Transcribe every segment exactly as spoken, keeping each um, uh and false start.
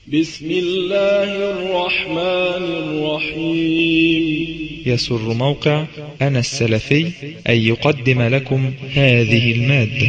بسم الله الرحمن الرحيم. يسر موقع أنا السلفي أن يقدم لكم هذه المادة.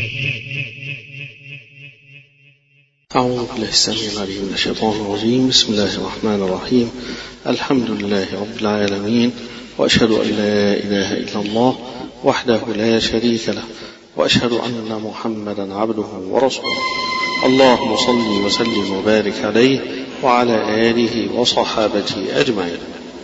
أعوذ بالله السميع العليم من الشيطان الرجيم. بسم الله الرحمن الرحيم. الحمد لله رب العالمين، وأشهد أن لا إله إلا الله وحده لا شريك له، وأشهد أن محمدا عبده ورسوله. اللهم صل وسلم وبارك عليه وعلى آله وصحابته أجمعين.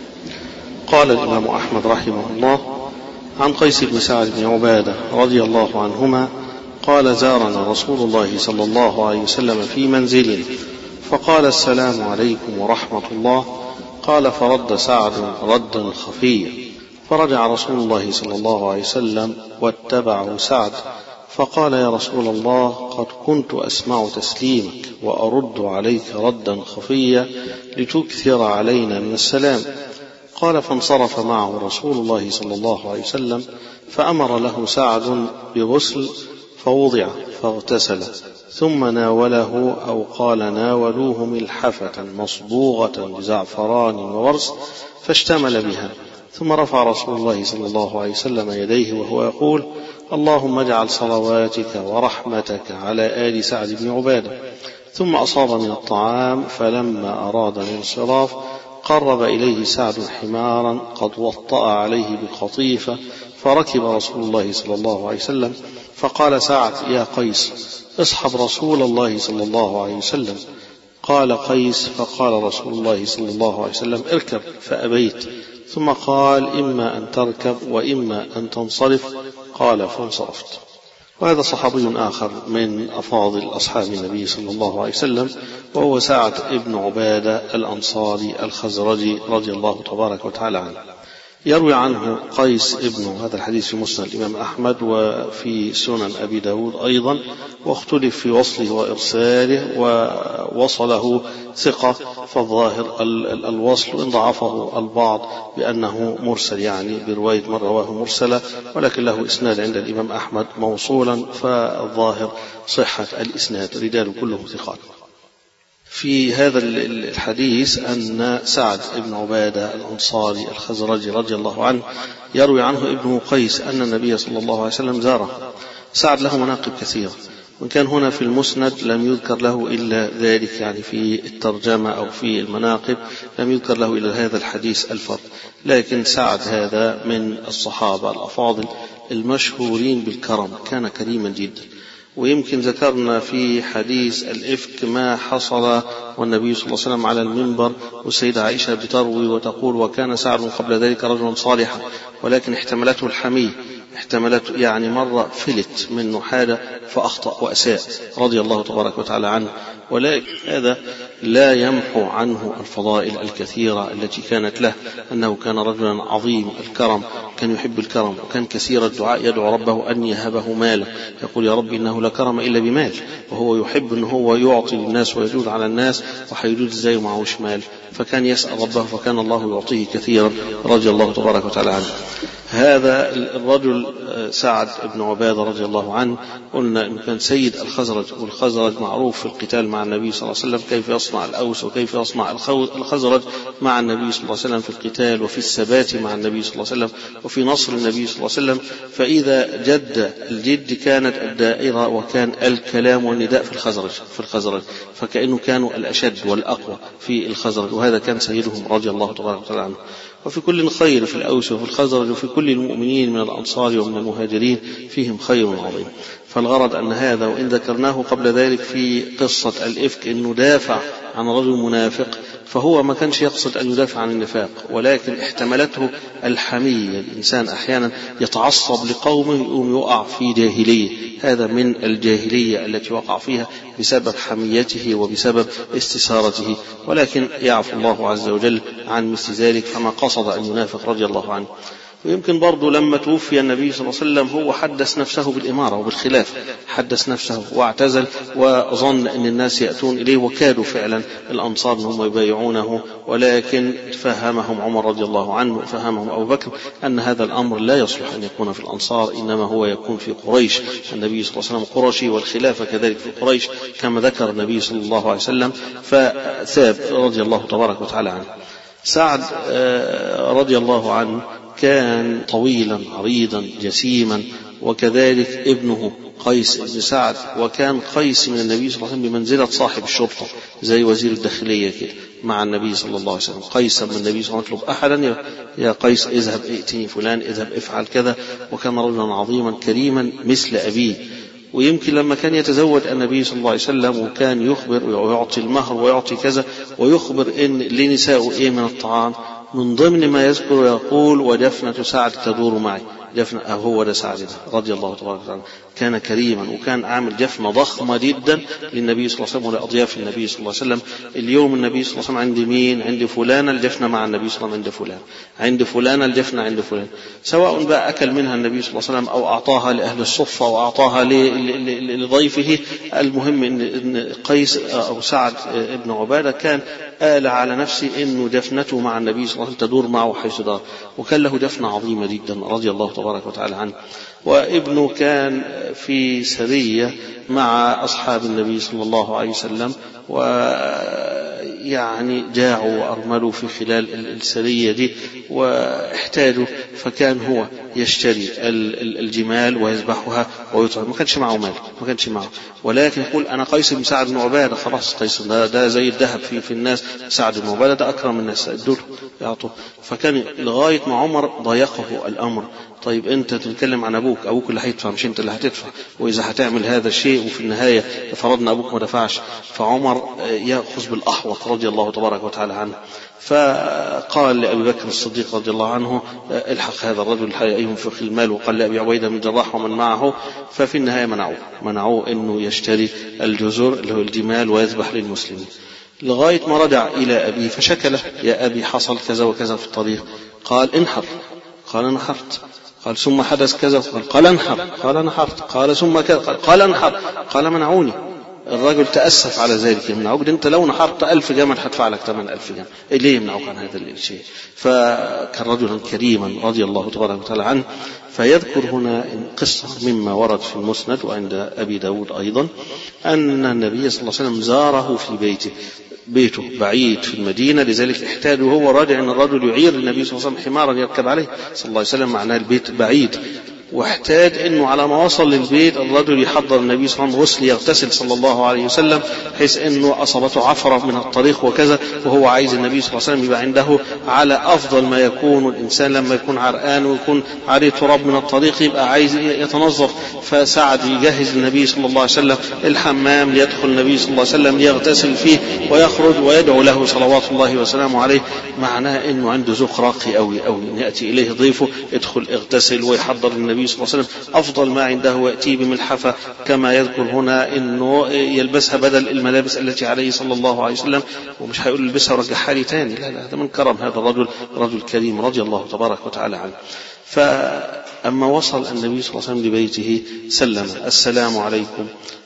قال الإمام أحمد رحمه الله عن قيس بن سعد بن عبادة رضي الله عنهما قال: زارنا رسول الله صلى الله عليه وسلم في منزله فقال: السلام عليكم ورحمة الله. قال: فرد سعد ردا خفيا، فرجع رسول الله صلى الله عليه وسلم واتبعه سعد فقال: يا رسول الله، قد كنت أسمع تسليمك وأرد عليك ردا خفيا لتكثر علينا من السلام. قال: فانصرف معه رسول الله صلى الله عليه وسلم فأمر له سعد بغسل فوضع فاغتسل، ثم ناوله أو قال ناولوه ملحفة مصبوغة بزعفران وورس فاشتمل بها، ثم رفع رسول الله صلى الله عليه وسلم يديه وهو يقول: اللهم اجعل صلواتك ورحمتك على آل سعد بن عبادة. ثم أصاب من الطعام، فلما أراد الانصراف قرب إليه سعد حمارا قد وطأ عليه بقطيفة، فركب رسول الله صلى الله عليه وسلم فقال سعد: يا قيس، اصحب رسول الله صلى الله عليه وسلم. قال قيس: فقال رسول الله صلى الله عليه وسلم: اركب، فأبيت. ثم قال: إما أن تركب وإما أن تنصرف. قال: فانصرفت. وهذا صحابي آخر من أفاضل أصحاب النبي صلى الله عليه وسلم، وهو سعد بن عبادة الأنصاري الخزرجي رضي الله تبارك وتعالى عنه. يروي عنه قيس ابن هذا الحديث في مسند الإمام أحمد وفي سنن أبي داود أيضا، واختلف في وصله وإرساله، ووصله ثقة، فالظاهر الوصل، وإن ضعفه البعض بأنه مرسل، يعني برواية من رواه مرسلة، ولكن له إسناد عند الإمام أحمد موصولا، فالظاهر صحة الإسناد، رجال كلهم ثقات. في هذا الحديث أن سعد بن عبادة الأنصاري الخزرجي رضي الله عنه يروي عنه ابنه قيس أن النبي صلى الله عليه وسلم زاره. سعد له مناقب كثيرة، وإن كان هنا في المسند لم يذكر له إلا ذلك، يعني في الترجمة أو في المناقب لم يذكر له إلا هذا الحديث الفرد، لكن سعد هذا من الصحابة الأفاضل المشهورين بالكرم، كان كريما جدا. ويمكن ذكرنا في حديث الإفك ما حصل والنبي صلى الله عليه وسلم على المنبر والسيدة عائشة بتروي وتقول: وكان سعد قبل ذلك رجلا صالحا ولكن احتملته الحمية، احتملته يعني مرة فلت من نحالة فأخطأ وأساء رضي الله تبارك وتعالى عنه، ولكن هذا لا يمحو عنه الفضائل الكثيرة التي كانت له، أنه كان رجلا عظيم الكرم، كان يحب الكرم، وكان كثير الدعاء، يدعو ربه أن يهبه مالا، يقول: يا رب إنه لا كرم إلا بمال، وهو يحب أنه هو يعطي للناس ويجود على الناس، وحيجود إزاي معهوش مال، فكان يسأل ربه فكان الله يعطيه كثيرا رضي الله تبارك وتعالى عنه. هذا الرجل سعد بن عبادة رضي الله عنه قلنا إنه كان سيد الخزرج، والخزرج معروف في القتال مع النبي صلى الله عليه وسلم، كيف يصنع الأوس وكيف يصنع الخزرج مع النبي صلى الله عليه وسلم في القتال وفي الثبات مع النبي صلى الله عليه وسلم وفي نصر النبي صلى الله عليه وسلم. فإذا جد الجد كانت الدائرة وكان الكلام والنداء في الخزرج في الخزرج فكأنه كانوا الأشد والأقوى في الخزرج، وهذا كان سيدهم رضي الله تبارك وتعالى عنه. وفي كل خير، في الأوس وفي الخزرج وفي كل المؤمنين من الأنصار ومن المهاجرين فيهم خير عظيم. فالغرض أن هذا، وإن ذكرناه قبل ذلك في قصة الإفك إنه دافع عن رجل منافق، فهو ما كانش يقصد أن يدافع عن النفاق، ولكن احتملته الحمية. الإنسان أحيانا يتعصب لقومه يقوم يقع في جاهلية، هذا من الجاهلية التي وقع فيها بسبب حميته وبسبب استثارته، ولكن يعفو الله عز وجل عن مثل ذلك، فما قصد أن ينافق رضي الله عنه. ويمكن برضو لما توفي النبي صلى الله عليه وسلم هو حدث نفسه بالإمارة وبالخلافة، حدث نفسه واعتزل، وظن أن الناس يأتون إليه، وكادوا فعلا الأنصار أنهم يبايعونه، ولكن فهمهم عمر رضي الله عنه، فهمهم أبو بكر أن هذا الأمر لا يصلح أن يكون في الأنصار، إنما هو يكون في قريش. النبي صلى الله عليه وسلم قرشي، والخلافة كذلك في قريش كما ذكر النبي صلى الله عليه وسلم، فثاب رضي الله تبارك وتعالى عنه. سعد رضي الله عنه كان طويلا عريضا جسيما، وكذلك ابنه قيس بن سعد، وكان قيس من النبي صلى الله عليه وسلم بمنزلة صاحب الشرطة زي وزير الداخلية كده مع النبي صلى الله عليه وسلم. قيس من النبي صلى الله عليه وسلم يطلب أحدا، يا قيس اذهب ائتني فلان، اذهب افعل كذا، وكان رجلا عظيما كريما مثل أبيه. ويمكن لما كان يتزوج النبي صلى الله عليه وسلم وكان يخبر ويعطي المهر ويعطي كذا، ويخبر إن لنساء إيه من الطعام، من ضمن ما يذكر ويقول ودفنة سعد تدور معي. جفنة هو ده سعد رضي الله تبارك وتعالى، كان كريما، وكان عامل جفنة ضخمة جدا للنبي صلى الله عليه وسلم ولأضياف النبي صلى الله عليه وسلم. اليوم النبي صلى الله عليه وسلم عند مين؟ عند فلان الجفنة مع النبي صلى الله عليه وسلم، عند فلان عند فلان الجفنة عند فلان، سواء بقى أكل منها النبي صلى الله عليه وسلم أو أعطاها لأهل الصفة أو أعطاها لضيفه. المهم إن قيس أو سعد ابن عبادة كان آل على نفسه إنه دفنته مع النبي صلى الله عليه وسلم تدور معه حيث دار، وكان له دفنة عظيمة جدا رضي الله تبارك وتعالى عنه. وابنه كان في سرية مع أصحاب النبي صلى الله عليه وسلم، ويعني جاعوا وأرملوا في خلال السرية دي واحتاجوا، فكان هو يشتري الجمال ويذبحها ويطعم. ما كانش معه مال، ما كانش معه، ولكن يقول أنا قيس بن سعد بن عبادة، خلاص قيس ده, ده زي الذهب في, في الناس، سعد بن عبادة ده أكرم الناس، الدر يعطوه. فكان لغاية ما عمر ضيقه الأمر، طيب أنت تتكلم عن أبوك، أبوك اللي هيدفع مش أنت اللي هتدفع، وإذا هتعمل هذا الشيء وفي النهاية فرضنا أبوك ما دفعش. فعمر يأخذ بالأحوط رضي الله تبارك وتعالى عنه، فقال لأبي بكر الصديق رضي الله عنه الحق هذا الرجل ينفق المال، وقال لأبي عبيدة بن الجراح ومن معه. ففي النهاية منعوه منعوه إنه يشتري الجزر اللي هو الجمال ويذبح للمسلمين، لغاية ما رجع إلى أبي فشكى له، يا أبي حصل كذا وكذا في الطريق. قال انحر، قال نحرت. قال ثم حدث كذا، قال قال انحر، قال نحرت. قال ثم كذا، قال, قال انحر، قال منعوني. الرجل تأسف على ذلك، يمنعوك، انت لو نحرت ألف جمل هدفع لك ثمن ألف جمل، ليه يمنعوك عن هذا الشيء؟ فكان رجلا كريما رضي الله تبارك وتعالى عنه. فيذكر هنا قصة مما ورد في المسند وعند أبي داود أيضا، أن النبي صلى الله عليه وسلم زاره في بيته، بيته بعيد في المدينة، لذلك احتاج وهو راجع أن الرجل يعير النبي صلى الله عليه وسلم حمارا يركب عليه صلى الله عليه وسلم، معناه البيت بعيد، واحتاج انه على ما وصل للبيت الرجل يحضر النبي صلى الله عليه وسلم غسل يغتسل صلى الله عليه وسلم، حيث انه اصابته عفرة من الطريق وكذا، وهو عايز النبي صلى الله عليه وسلم يبقى عنده على افضل ما يكون الانسان لما يكون عرقان ويكون عليه تراب من الطريق يبقى عايز يتنظف. فسعد يجهز النبي صلى الله عليه وسلم الحمام ليدخل النبي صلى الله عليه وسلم يغتسل فيه ويخرج ويدعو له صلوات الله وسلامه عليه، معناه انه عنده ذوق راقي قوي قوي، ياتي اليه ضيفه يدخل اغتسل ويحضر النبي صلى الله عليه وسلم أفضل ما عنده، ويأتي بملحفة كما يذكر هنا إنه يلبسها بدل الملابس التي عليه صلى الله عليه وسلم، ومش هيقول لبسها ورجعها لي تاني، لا لا، هذا من كرم هذا الرجل، رجل كريم رضي الله تبارك وتعالى عنه. فأما وصل النبي صلى الله عليه وسلم لبيته سلم السلام عليكم،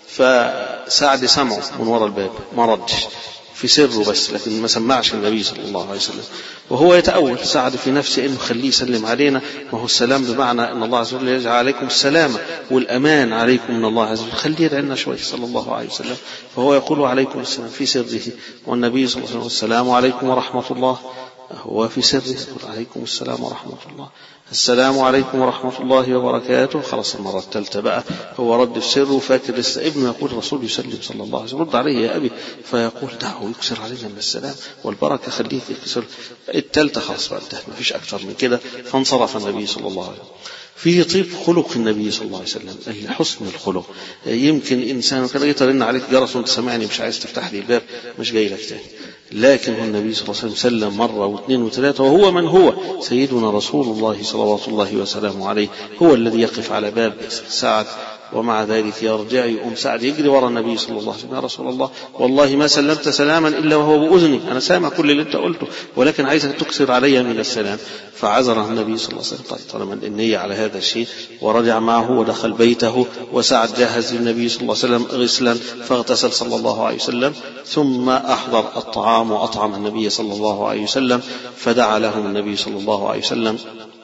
فسعد سمعه من وراء الباب ما ردش في سره بس، لكن ما سمعش النبي صلى الله عليه وسلم، وهو يتأول سعد في نفسه إنه خليه يسلم علينا، ما هو السلام بمعنى أن الله عز وجل يجعل عليكم السلام والأمان عليكم من الله عز وجل، خليه يدعنا شوي صلى الله عليه وسلم، فهو يقول عليكم السلام في سره، والنبي صلى الله عليه وسلم السلام عليكم ورحمة الله، هو في سره يقول عليكم السلام ورحمة الله، السلام عليكم ورحمة الله وبركاته، خلاص المرة الثالثة بقى هو رد في سره، فاكر لسه ابنه يقول الرسول يسلم صلى الله عليه وسلم رد عليه يا أبي، فيقول دعه يكسر علينا من السلام والبركة، خليه يكسر. الثالثة خلاص بقى انتهت، ما فيش أكثر من كده، فانصرف النبي صلى الله عليه وسلم. فيه طيب خلق النبي صلى الله عليه وسلم، حسن الخلق. يمكن إنسان كان يترن عليك جرس وانت سمعني مش عايز تفتح لي الباب مش جاي لك تاني، لكن هو النبي صلى الله عليه وسلم سلم مرة واثنين وثلاثة، وهو من هو سيدنا رسول الله صلوات الله وسلامه عليه، هو الذي يقف على باب سعد ومع ذلك يرجع يقوم سعد يجري وراء النبي صلى الله عليه وسلم: يا رسول الله والله ما سلمت سلاما إلا وهو بأذني، أنا سامع كل اللي أنت قلته ولكن عايزك تكثر علي من السلام. فعذره النبي صلى الله عليه وسلم: طيب طالما النية على هذا الشيء. ورجع معه ودخل بيته، وسعد جهز للنبي صلى الله عليه وسلم غسلا فاغتسل صلى الله عليه وسلم، ثم أحضر الطعام وأطعم النبي صلى الله عليه وسلم، فدعا لهم النبي صلى الله عليه وسلم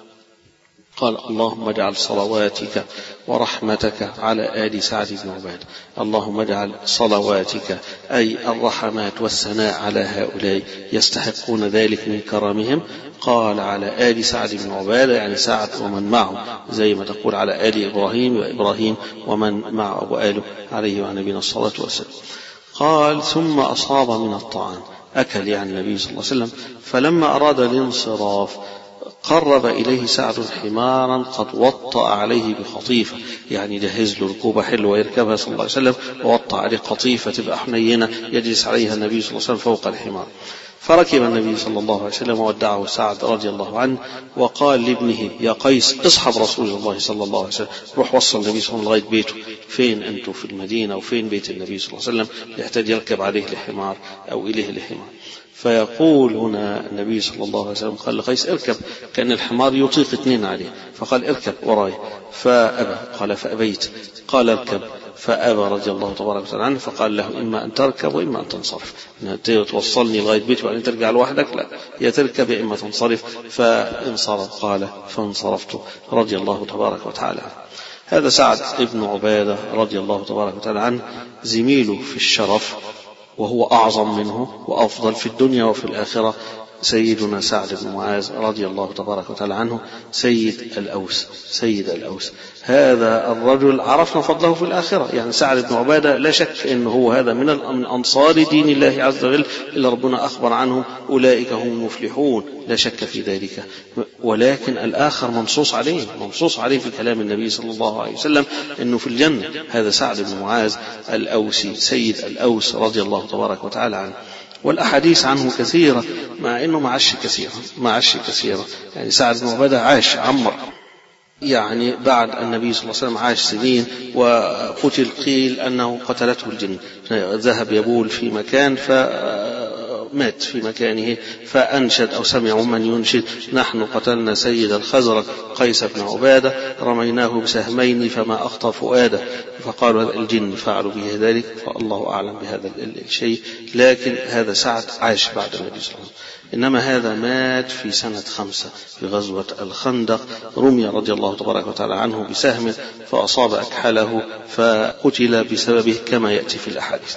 قال: اللهم اجعل صلواتك ورحمتك على آل سعد بن عبادة. اللهم اجعل صلواتك أي الرحمات والثناء على هؤلاء يستحقون ذلك من كرمهم. قال: على آل سعد بن عبادة يعني سعد ومن معه، زي ما تقول على آل إبراهيم وإبراهيم ومن معه وآله عليه وعلى نبينا الصلاة والسلام. قال: ثم أصاب من الطعام، أكل يعني النبي صلى الله عليه وسلم. فلما أراد الانصراف قرب إليه سعد حمارا قد وطأ عليه بخطيفة، يعني جهز له ركوبة حلوة يركبها صلى الله عليه وسلم، ووطأ عليه قطيفة تبقى حنينة يجلس عليها النبي صلى الله عليه وسلم فوق الحمار. فركب النبي صلى الله عليه وسلم وودعه سعد رضي الله عنه، وقال لابنه: يا قيس اصحب رسول الله صلى الله عليه وسلم، روح وصل النبي صلى الله عليه وسلم لغاية بيته. فين أنتم في المدينة وفين بيت النبي صلى الله عليه وسلم يحتاج يركب عليه الحمار أو إليه الحمار. فيقول هنا النبي صلى الله عليه وسلم قال لقيس: اركب، كأن الحمار يطيق اثنين عليه، فقال: اركب وراي. فأبى، قال: فأبيت. قال: اركب، فأبى رضي الله تبارك وتعالى عنه. فقال له: إما أن تركب وإما أن تنصرف، توصلني لغاية بيتي وبعدين ترجع لوحدك؟ لا، يا تركب يا إما تنصرف. فانصرف، قال: فانصرفت رضي الله تبارك وتعالى عنه. هذا سعد ابن عبادة رضي الله تبارك وتعالى عنه، زميله في الشرف، وهو أعظم منه وأفضل في الدنيا وفي الآخرة، سيدنا سعد بن معاذ رضي الله تبارك وتعالى عنه، سيد الأوس. سيد الأوس هذا الرجل عرفنا فضله في الآخرة. يعني سعد بن عبادة لا شك أنه هو هذا من أنصار دين الله عز وجل اللي ربنا أخبر عنه: أولئك هم المفلحون، لا شك في ذلك. ولكن الآخر منصوص عليه، منصوص عليه في كلام النبي صلى الله عليه وسلم أنه في الجنة. هذا سعد بن معاذ الأوسي سيد الأوس رضي الله تبارك وتعالى عنه. والأحاديث عنه كثيرة، مع أنه ما عاش كثيرا ما عاش كثيرا يعني سعد بن عبادة عاش عمر، يعني بعد النبي صلى الله عليه وسلم عاش سنين وقتل. قيل أنه قتلته الجن، ذهب يبول في مكان فمات في مكانه، فأنشد أو سمعوا من ينشد: نحن قتلنا سيد الخزرج قيس بن عبادة، رميناه بسهمين فما أخطى فؤاده. فقالوا: هذا الجن فعلوا به ذلك، فالله أعلم بهذا الشيء. لكن هذا سعد عاش بعد النبي صلى الله عليه وسلم، إنما هذا مات في سنة خمسة في غزوة الخندق. رمي رضي الله تبارك وتعالى عنه بسهم فأصاب أكحله فقتل بسببه كما يأتي في الأحاديث.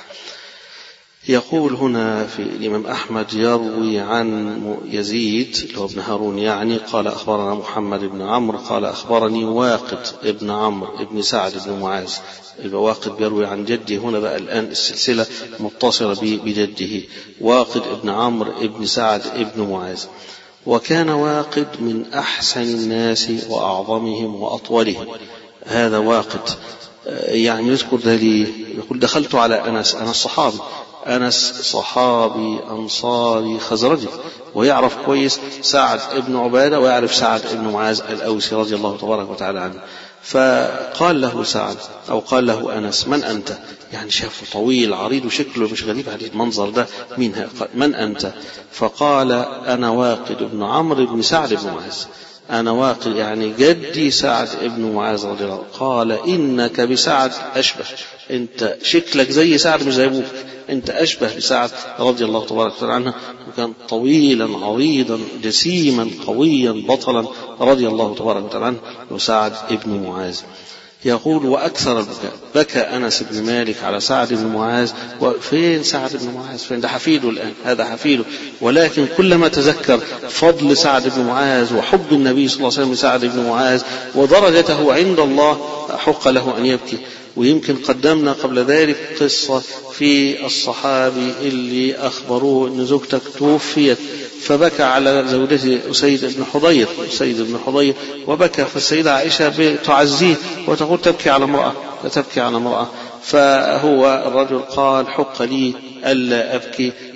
يقول هنا في الإمام أحمد: يروي عن يزيد اللي هو ابن هارون يعني قال: أخبرنا محمد بن عمرو قال: أخبرني واقد ابن عمرو ابن سعد بن معاذ. واقد بيروي عن جده، هنا بقى الآن السلسلة متصلة بجده، واقد ابن عمرو ابن سعد ابن معاذ. وكان واقد من أحسن الناس وأعظمهم وأطولهم. هذا واقد يعني يذكر ذلك، يقول: دخلت على أنس، أنس صحابي، أنس صحابي أنصاري خزرجي، ويعرف كويس سعد ابن عبادة ويعرف سعد ابن معاذ الأوسي رضي الله تبارك وتعالى عنه. فقال له سعد أو قال له أنس: من أنت؟ يعني شافه طويل عريض وشكله مش غريب عليه المنظر ده، مين من أنت؟ فقال: أنا واقد ابن عمرو بن سعد بن معاذ، أنا واقد يعني جدي سعد ابن معاذ رضي الله عنه. قال: إنك بسعد أشبه، أنت شكلك زي سعد مش زي أبوك، أنت أشبه بسعد رضي الله تبارك وتعالى عنه. وكان طويلا عريضا جسيما قويا بطلا رضي الله تبارك وتعالى عنه، وسعد ابن معاذ. يقول: وأكثر البكاء، بكى أنس بن مالك على سعد بن معاذ. وفين سعد بن معاذ؟ فين؟ ده حفيده الآن، هذا حفيده. ولكن كلما تذكر فضل سعد بن معاذ وحب النبي صلى الله عليه وسلم لسعد بن معاذ ودرجته عند الله حق له أن يبكي. ويمكن قدمنا قبل ذلك قصة في الصحابي اللي أخبروه أن زوجتك توفيت، فبكى على زوجته أسيد بن حضير أسيد بن حضير وبكى. فالسيدة عائشة تعزيه وتقول: تبكي على امرأة، تبكي على امرأة. فهو الرجل قال: حق لي ألا أبكي،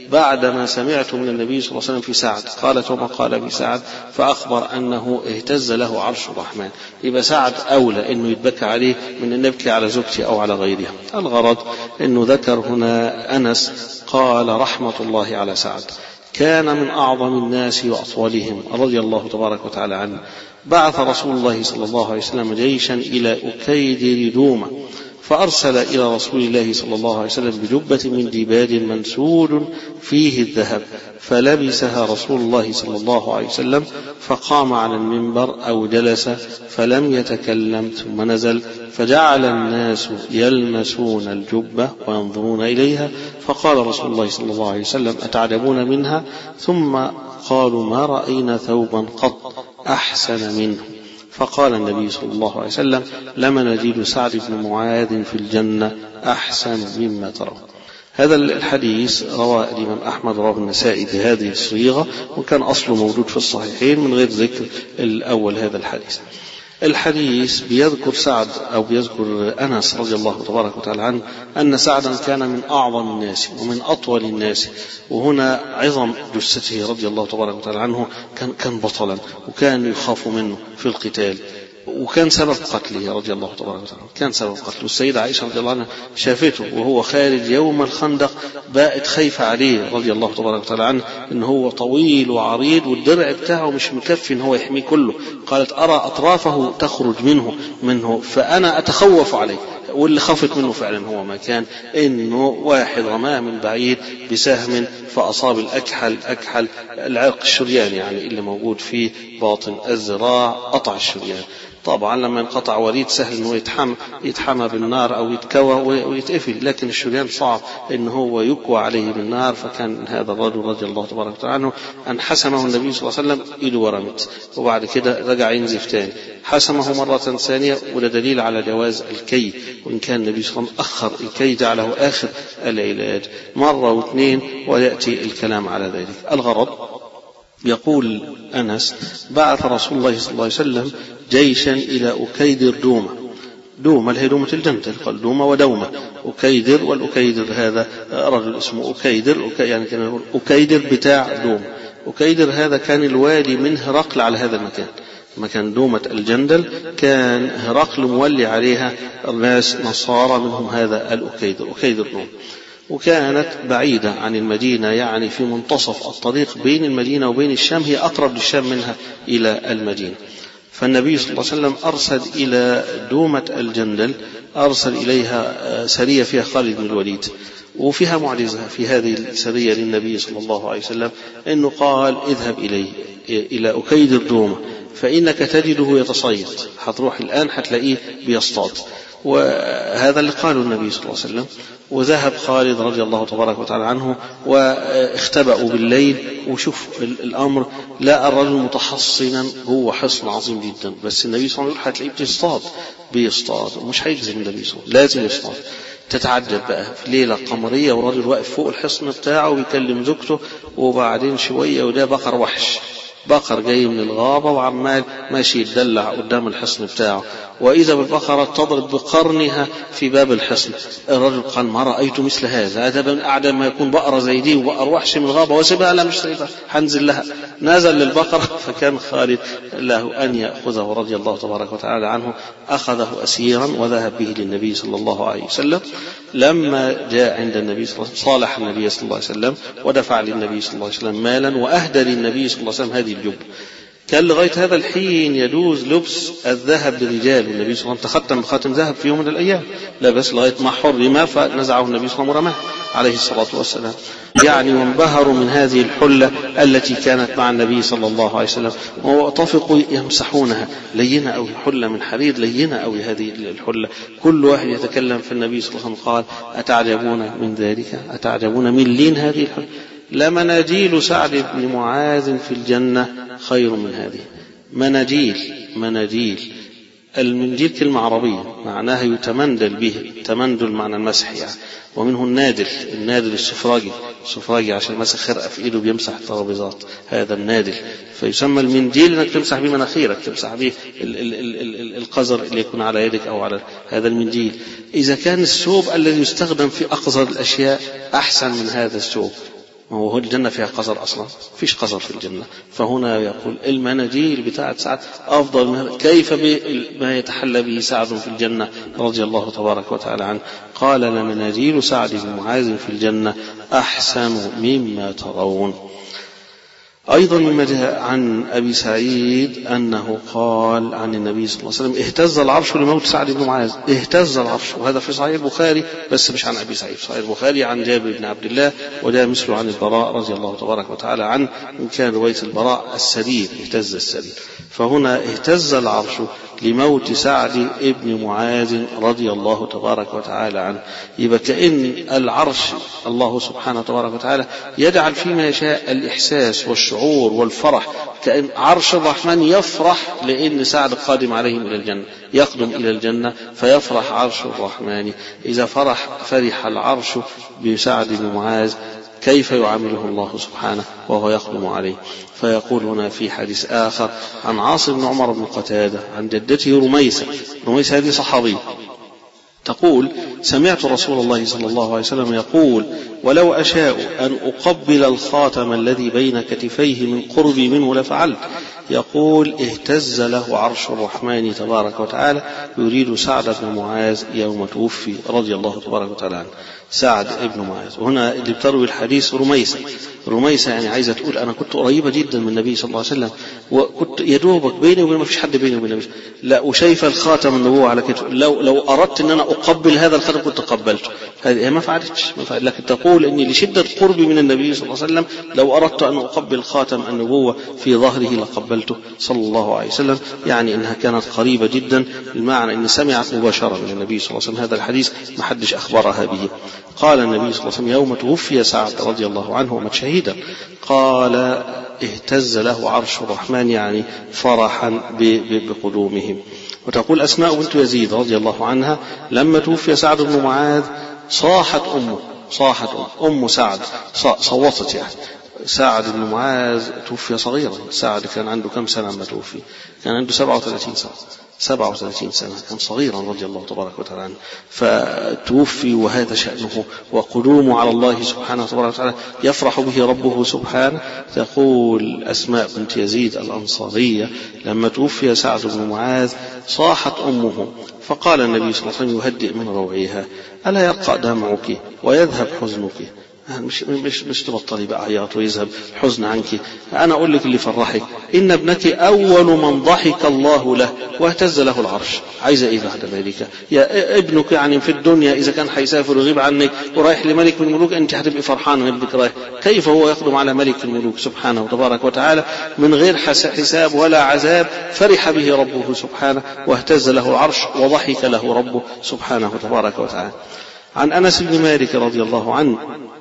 بعدما سمعت من النبي صلى الله عليه وسلم في سعد. قالت وما قال في سعد؟ فأخبر أنه اهتز له عرش الرحمن. يبقى سعد أولى أنه يتبكى عليه من أن يبكي على زوجتي أو على غيرها. الغرض أنه ذكر هنا أنس قال رحمة الله على سعد كان من أعظم الناس وأطولهم رضي الله تبارك وتعالى عنه. بعث رسول الله صلى الله عليه وسلم جيشا إلى أكيدر دومة فأرسل إلى رسول الله صلى الله عليه وسلم بجبة من ديباج منسود فيه الذهب فلبسها رسول الله صلى الله عليه وسلم فقام على المنبر أو جلس فلم يتكلم ثم نزل فجعل الناس يلمسون الجبة وينظرون إليها فقال رسول الله صلى الله عليه وسلم أتعجبون منها؟ ثم قالوا ما رأينا ثوبا قط أحسن منه. فقال النبي صلى الله عليه وسلم لما نجد سعد بن معاذ في الجنة أحسن مما ترون. هذا الحديث رواه الإمام أحمد رواه النسائي بهذه الصيغة وكان أصله موجود في الصحيحين من غير ذكر الأول هذا الحديث. الحديث بيذكر سعد أو بيذكر أنس رضي الله تبارك وتعالى عنه أن سعدا كان من أعظم الناس ومن أطول الناس، وهنا عظم جثته رضي الله تبارك وتعالى عنه كان كان بطلا وكان يخاف منه في القتال وكان سبب قتله رضي الله تبارك وتعالى كان سبب قتله. السيدة عائشة رضي الله عنها شافته وهو خارج يوم الخندق بقت خايفة عليه رضي الله تبارك وتعالى عنه إن هو طويل وعريض والدرع بتاعه مش مكفي إن هو يحميه كله. قالت أرى أطرافه تخرج منه منه فأنا أتخوف عليه. واللي خافت منه فعلا هو ما كان إنه واحد رماه من بعيد بسهم فأصاب الأكحل أكحل العرق الشريان يعني اللي موجود في باطن الذراع قطع الشريان. طبعا لما ينقطع وريد سهل انه يتحمى يتحمى بالنار او يتكوى ويتقفل، لكن الشريان صعب انه هو يكوى عليه بالنار. فكان هذا الرجل رضي الله تبارك وتعالى عنه ان حسمه النبي صلى الله عليه وسلم ايده ورمت وبعد كده رجع ينزف تاني، حسمه مرة ثانية وده دليل على جواز الكي، وان كان النبي صلى الله عليه وسلم اخر الكي جعله اخر العلاج مرة واثنين ويأتي الكلام على ذلك. الغرض يقول أنس بعث رسول الله صلى الله عليه وسلم جيشا إلى أكيدر دومة. دومة اللي هي دومة الجندل، قال دومة ودومة أكيدر، والأكيدر هذا رجل اسمه أكيدر يعني كان يقول أكيدر بتاع دومة. أكيدر هذا كان الوالي من هرقل على هذا المكان، مكان دومة الجندل كان هرقل مولي عليها الناس نصارى منهم هذا الأكيدر أكيدر دومة، وكانت بعيدة عن المدينة يعني في منتصف الطريق بين المدينة وبين الشام، هي أقرب للشام منها إلى المدينة. فالنبي صلى الله عليه وسلم أرسل إلى دومة الجندل أرسل إليها سرية فيها خالد بن الوليد، وفيها معجزة في هذه السرية للنبي صلى الله عليه وسلم أنه قال اذهب إليه إلى أكيدر دومة فإنك تجده يتصيد، هتروح الآن هتلاقيه بيصطاد. وهذا اللي قاله النبي صلى الله عليه وسلم. وذهب خالد رضي الله تبارك وتعالى عنه واختبأوا بالليل وشوف الأمر لا الرجل متحصنا هو حصن عظيم جدا، بس النبي صلى الله عليه وسلم هتلاقيه بيصطاد بيصطاد ومش هيجزم النبي صلى الله عليه وسلم لازم يصطاد. تتعجب بقى في ليلة قمرية والرجل واقف فوق الحصن بتاعه ويكلم زوجته، وبعدين شوية وده بقر وحش بقر جاي من الغابة وعمال ماشي يتدلع قدام الحصن بتاعه، وإذا بالبقرة تضرب بقرنها في باب الحصن. الرجل قال ما رأيت مثل هذا، هذا من أعدى ما يكون بقرة زي دي وبقر وحش من الغابة وسيبها لا مش سيبها هنزل لها. نزل للبقرة فكان خالد له أن يأخذه رضي الله تبارك وتعالى عنه، أخذه أسيرا وذهب به للنبي صلى الله عليه وسلم. لما جاء عند النبي صلى الله عليه وسلم صالح النبي صلى الله عليه وسلم ودفع للنبي صلى الله عليه وسلم مالا وأهدى للنبي صلى الله عليه وسلم هذه الجب. كان لغاية هذا الحين يجوز لبس الذهب للرجال، والنبي صلى الله عليه وسلم تختم بخاتم ذهب في يوم من الأيام لبس لغاية ما حرم فنزعه النبي صلى الله عليه وسلم ورماه عليه الصلاة والسلام. يعني وانبهروا من هذه الحلة التي كانت مع النبي صلى الله عليه وسلم وطفقوا يمسحونها لينة أو حلة من حرير لينة أو هذه الحلة. كل واحد يتكلم في النبي صلى الله عليه وسلم قال أتعجبون من ذلك أتعجبون من لين هذه الحلة؟ لمناجيل سعد بن معاذ في الجنة خير من هذه. مناجيل مناجيل المنجيل كلمة عربية معناها يتمندل به، تمندل معنى المسح يعني، ومنه النادل النادل السفراجي السفراجي عشان مسح خرقة في إيده بيمسح الترابيزات هذا النادل، فيسمى المنجيل انك تمسح به مناخيرك تمسح به القذر اللي يكون على يدك أو على هذا المنجيل. إذا كان الثوب الذي يستخدم في أقذر الأشياء أحسن من هذا الثوب ما هو الجنة فيها قصر أصلا؟ فيش قصر في الجنة. فهنا يقول المناديل بتاعت سعد أفضل من كيف ما يتحلى به سعد في الجنة رضي الله تبارك وتعالى عنه. قال لمناديل سعد بن معاذ في الجنة أحسن مما ترون. أيضا مما جاء عن أبي سعيد أنه قال عن النبي صلى الله عليه وسلم اهتز العرش لموت سعد بن معاذ. اهتز العرش، وهذا في صحيح البخاري بس مش عن أبي سعيد، صحيح البخاري عن جابر بن عبد الله، وجاء مثله عن البراء رضي الله تبارك وتعالى عنه، إن كان رواية البراء السرير، اهتز السرير. فهنا اهتز العرش لموت سعد بن معاذ رضي الله تبارك وتعالى عنه. يبقى كأن العرش الله سبحانه تبارك وتعالى يجعل فيما يشاء الإحساس والشعور والفرح، كأن عرش الرحمن يفرح لأن سعد قادم عليهم إلى الجنة، يقدم إلى الجنة فيفرح عرش الرحمن. إذا فرح فرح العرش بسعد بن معاذ كيف يعامله الله سبحانه وهو يقدم عليه. فيقول هنا في حديث آخر عن عاصم بن عمر بن قتادة عن جدته رميسة، رميسة هذه صحابي، تقول سمعت رسول الله صلى الله عليه وسلم يقول ولو أشاء أن أقبل الخاتم الذي بين كتفيه من قربي منه لفعلت. يقول اهتز له عرش الرحمن تبارك وتعالى يريد سعد بن معاذ يوم توفي رضي الله تبارك وتعالى عنه. سعد بن معاذ، وهنا اللي بتروي الحديث رميسة. رميسة يعني عايزة تقول أنا كنت قريبة جدا من النبي صلى الله عليه وسلم، وكنت يدوبك بيني وبين ما فيش حد بيني وبين النبي، لا وشايف الخاتم النبوة على كتفه، لو لو أردت أن أنا أقبل هذا الخاتم كنت قبلته. هذه ما فعلتش، ما فعلت. لكن تقول إني لشدة قربي من النبي صلى الله عليه وسلم لو أردت أن أقبل خاتم النبوة في ظهره لقبلته صلى الله عليه وسلم. يعني إنها كانت قريبة جدا، المعنى إن سمعت مباشرة من النبي صلى الله عليه وسلم. هذا الحديث ما حدش أخبرها به. قال النبي صلى الله عليه وسلم يوم توفي سعد رضي الله عنه ومات شهيدا، قال اهتز له عرش الرحمن، يعني فرحا بقدومهم. وتقول أسماء بنت يزيد رضي الله عنها لما توفي سعد بن معاذ صاحت أمه، صاحت أم, أم سعد صوتت. يعني سعد بن معاذ توفي صغيرا، سعد كان عنده كم سنة لما توفي؟ كان عنده سبعة وثلاثين سنة، سبعة وثلاثين سنة، كان صغيرا رضي الله تبارك وتعالى عنه. فتوفي وهذا شأنه وقدومه على الله سبحانه تبارك وتعالى يفرح به ربه سبحانه. تقول أسماء بنت يزيد الأنصارية لما توفي سعد بن معاذ صاحت أمه، فقال النبي صلى الله عليه وسلم يهدئ من روعها ألا يرقى دمعك ويذهب حزنك؟ مش مش مش تبطلي بقى عياط ويذهب حزن عنك. أنا أقول لك اللي فرحك إن ابنك أول من ضحك الله له واهتز له العرش. عايزة إيه بعد ذلك؟ يا ابنك يعني في الدنيا إذا كان حيسافر ويغيب عنك ورايح لملك من الملوك أنت هتبقي فرحان من ابنك رايح، كيف هو يقدم على ملك الملوك سبحانه وتبارك وتعالى من غير حساب ولا عذاب؟ فرح به ربه سبحانه واهتز له العرش وضحك له ربه سبحانه وتبارك وتعالى. عن أنس بن مالك رضي الله عنه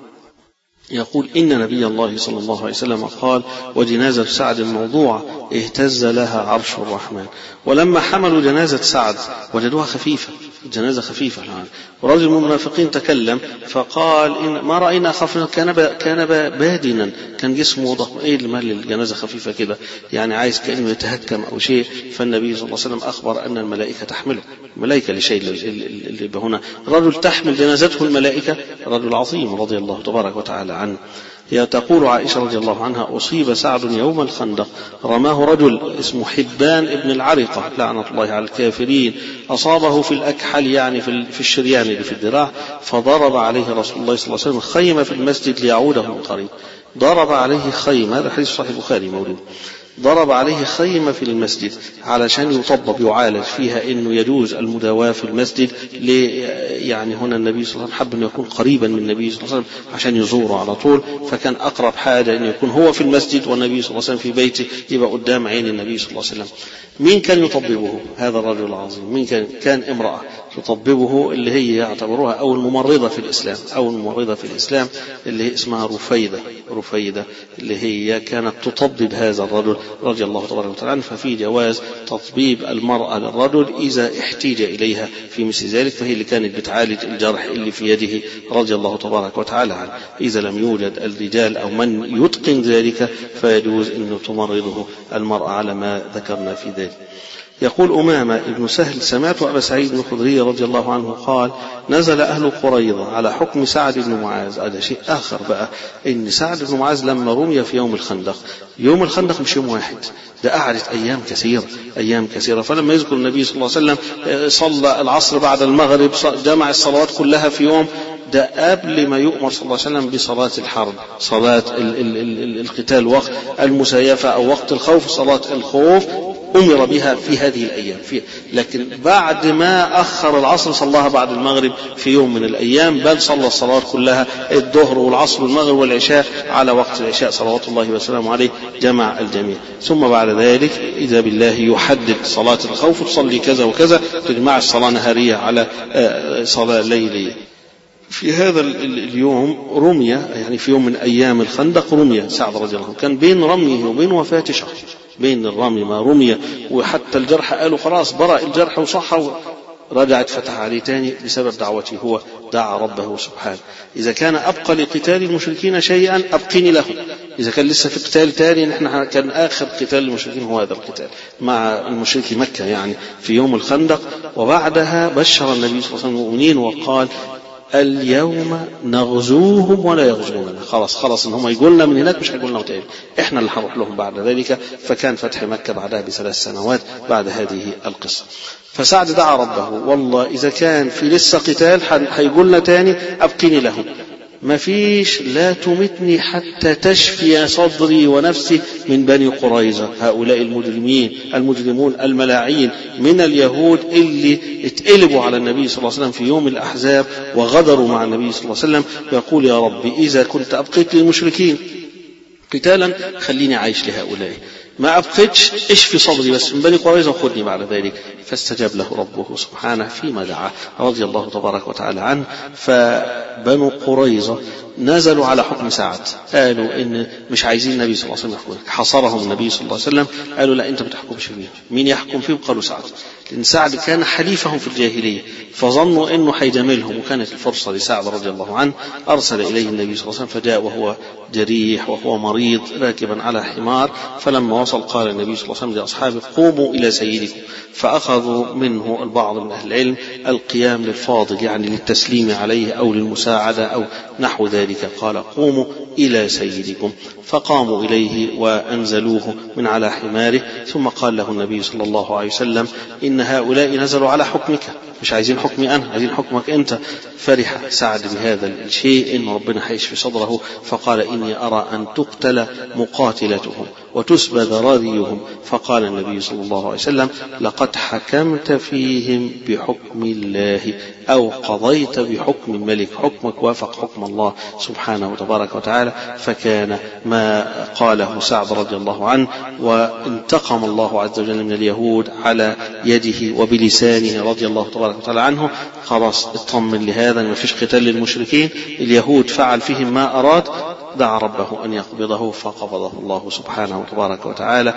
يقول إن نبي الله صلى الله عليه وسلم قال وجنازة سعد موضوعة اهتز لها عرش الرحمن. ولما حملوا جنازة سعد وجدوها خفيفة، الجنازة خفيفة الآن، ورجل من المنافقين تكلم فقال إن ما رأينا خفنا، كان كان بادنا، كان جسمه ضخم، إيه اللي مال الجنازة خفيفة كده؟ يعني عايز كأنه يتهكم أو شيء. فالنبي صلى الله عليه وسلم أخبر أن الملائكة تحمله، الملائكة لشيء اللي هنا رجل تحمل جنازته الملائكة، رجل عظيم رضي الله تبارك وتعالى عنه. هي تقول عائشة رضي الله عنها أصيب سعد يوم الخندق رماه رجل اسمه حبان ابن العرقة لعنة الله على الكافرين، أصابه في الأكحل يعني في الشريان اللي في الذراع، فضرب عليه رسول الله صلى الله عليه وسلم خيمة في المسجد ليعوده من قريب. ضرب عليه خيمة، هذا حديث صحيح البخاري موجود، ضرب عليه خيمة في المسجد علشان يطبب يعالج فيها إنه يجوز المداواة في المسجد. يعني هنا النبي صلى الله عليه وسلم حب أن يكون قريبا من النبي صلى الله عليه وسلم عشان يزوره على طول، فكان أقرب حاجة أن يكون هو في المسجد والنبي صلى الله عليه وسلم في بيته، يبقى قدام عين النبي صلى الله عليه وسلم. مين كان يطببه؟ هذا الرجل العظيم. مين كان؟ كان امرأة تطببه اللي هي يعتبروها أو الممرضة في الإسلام، أو الممرضة في الإسلام اللي هي اسمها رفيدة، رفيدة اللي هي كانت تطبب هذا الرجل رضي الله تبارك وتعالى عنه. ففي جواز تطبيب المرأة للرجل إذا احتيج إليها في مثل ذلك، فهي اللي كانت بتعالج الجرح اللي في يده رضي الله تبارك وتعالى عنه. إذا لم يوجد الرجال أو من يتقن ذلك فيجوز أن تمرضه المرأة على ما ذكرنا في ذلك. يقول أمامة ابن سهل: سمعت أبا سعيد الخدري رضي الله عنه قال: نزل أهل قريظة على حكم سعد بن معاذ. هذا شيء آخر بقى، إن سعد بن معاذ لما رمي في يوم الخندق، يوم الخندق مش يوم واحد، ده قعدت أيام كثيرة أيام كثيرة. فلما يذكر النبي صلى الله عليه وسلم صلى العصر بعد المغرب، جمع الصلوات كلها في يوم، ده قبل ما يؤمر صلى الله عليه وسلم بصلاة الحرب، صلاة ال ال ال القتال، وقت المسايفة أو وقت الخوف، صلاة الخوف أمر بها في هذه الأيام فيه. لكن بعد ما أخر العصر صلاها بعد المغرب في يوم من الأيام، بل صلى الصلوات كلها الظهر والعصر والمغرب والعشاء على وقت العشاء صلوات الله وسلامه عليه، جمع الجميع. ثم بعد ذلك إذا بالله يحدد صلاة الخوف، تصلي كذا وكذا، تجمع الصلاة نهارية على صلاة ليلية. في هذا اليوم رمي، يعني في يوم من أيام الخندق رمي سعد رضي الله عنه، كان بين رميه وبين وفاة شهر، بين الرمي ما رمي، وحتى الجرح قالوا خلاص برأ الجرح وصح، رجعت فتح عليه تاني بسبب دعوته، هو دعا ربه سبحانه: إذا كان أبقى لقتال المشركين شيئا أبقني له. إذا كان لسه في قتال تاني، نحن كان آخر قتال المشركين هو هذا القتال مع المشركي مكة، يعني في يوم الخندق. وبعدها بشر النبي صلى الله عليه وسلم المؤمنين وقال: اليوم نغزوهم ولا يغزوننا. خلاص خلاص ان هم يقولنا من هناك، مش هيقولنا تاني، احنا اللي هنروح لهم بعد ذلك. فكان فتح مكة بعدها بثلاث سنوات بعد هذه القصة. فسعد دعا ربه: والله إذا كان في لسه قتال هيقولنا تاني أبقني لهم، ما فيش، لا تمتني حتى تشفي صدري ونفسي من بني قريظة، هؤلاء المجرمين المجرمون الملاعين من اليهود اللي اتقلبوا على النبي صلى الله عليه وسلم في يوم الأحزاب وغدروا مع النبي صلى الله عليه وسلم. يقول: يا رب إذا كنت أبقيت للمشركين قتالا خليني عايش لهؤلاء، ما أبقيتش اشفي صدري بس من بني قريظة وخذني بعد ذلك. فاستجاب له ربه سبحانه فيما دعا رضي الله تبارك وتعالى عنه. فبنو قريظة نزلوا على حكم سعد، قالوا إن مش عايزين النبي صلى الله عليه وسلم يحكم، حصرهم النبي صلى الله عليه وسلم، قالوا: لا أنت ما تحكمش فيهم. مين يحكم فيهم؟ قالوا: سعد، لأن سعد كان حليفهم في الجاهلية، فظنوا إنه حيجاملهم، وكانت الفرصة لسعد رضي الله عنه. أرسل إليه النبي صلى الله عليه وسلم، فجاء وهو جريح وهو مريض راكبا على حمار. فلما وصل قال النبي صلى الله عليه وسلم لأصحابه: قوموا إلى سيدكم. فأخذوا منه البعض من أهل العلم القيام للفاضل، يعني للتسليم عليه أو للمساعدة أو نحو ذلك. قال: قوموا إلى سيدكم. فقاموا إليه وأنزلوه من على حماره. ثم قال له النبي صلى الله عليه وسلم: إن هؤلاء نزلوا على حكمك، مش عايزين حكمي أنا، عايزين حكمك أنت. فرح سعد بهذا الشيء، إن ربنا حيشفي صدره. فقال: إني أرى أن تقتل مقاتلتهم وتسبى ذراريهم. فقال النبي صلى الله عليه وسلم: لقد حكمت فيهم بحكم الله، أو قضيت بحكم الملك، حكمك وافق حكم الله سبحانه وتبارك وتعالى. فكان ما قاله سعد رضي الله عنه، وانتقم الله عز وجل من اليهود على يده وبلسانه رضي الله تبارك وتعالى عنه. خلاص اطمن لهذا، ما فيش قتال للمشركين، اليهود فعل فيهم ما أراد، دعا ربه أن يقبضه، فقبضه الله سبحانه وتبارك وتعالى،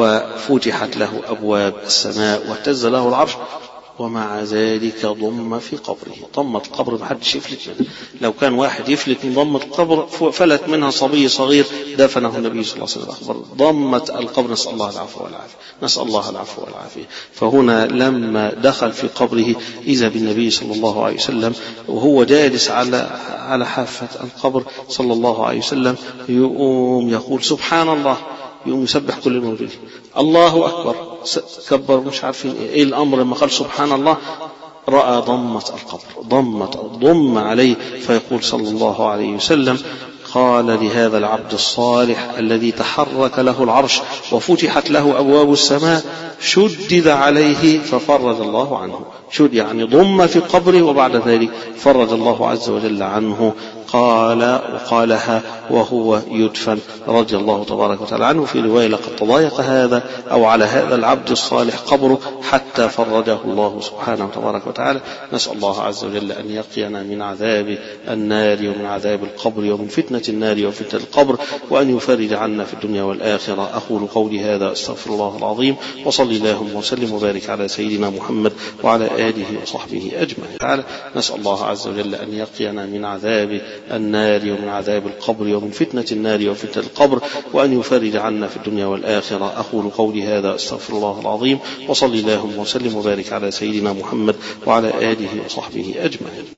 وفتحت له أبواب السماء واهتز له العرش. ومع ذلك ضم في قبره، ضمة القبر ما حدش يفلت منها. لو كان واحد يفلت من ضمة القبر فلت منها صبي صغير دفنه النبي صلى الله عليه وسلم. ضمة القبر، نسأل الله العفو والعافية، نسأل الله العفو والعافية. فهنا لما دخل في قبره إذا بالنبي صلى الله عليه وسلم وهو جالس على على حافة القبر صلى الله عليه وسلم، يقوم يقول: سبحان الله، يقوم يسبح كل الموجودين، الله أكبر، كبر، مش عارفين إيه الأمر. لما قال سبحان الله رأى ضمة القبر، ضمة ضم عليه. فيقول صلى الله عليه وسلم: قال لهذا العبد الصالح الذي تحرك له العرش وفتحت له أبواب السماء: شدد عليه ففرج الله عنه. شد يعني ضم في قبره، وبعد ذلك فرج الله عز وجل عنه. قال وقالها وهو يدفن رضي الله تبارك وتعالى عنه. في رواية: لقد تضايق هذا أو على هذا العبد الصالح قبره حتى فرجه الله سبحانه وتبارك وتعالى. نسأل الله عز وجل أن يقينا من عذاب النار ومن عذاب القبر ومن فتنة النار وفتنة القبر، وأن يفرج عنا في الدنيا والآخرة. أقول قولي هذا، أستغفر الله العظيم، وصلي اللهم وسلم وبارك على سيدنا محمد وعلى آله وصحبه أجمعين. تعالى نسأل الله عز وجل أن يقينا من عذابه النار ومن عذاب القبر ومن فتنة النار وفتنة القبر، وأن يفرج عنا في الدنيا والآخرة. أقول قولي هذا أستغفر الله العظيم، وصلي اللهم وسلم وبارك على سيدنا محمد وعلى آله وصحبه أجمعين.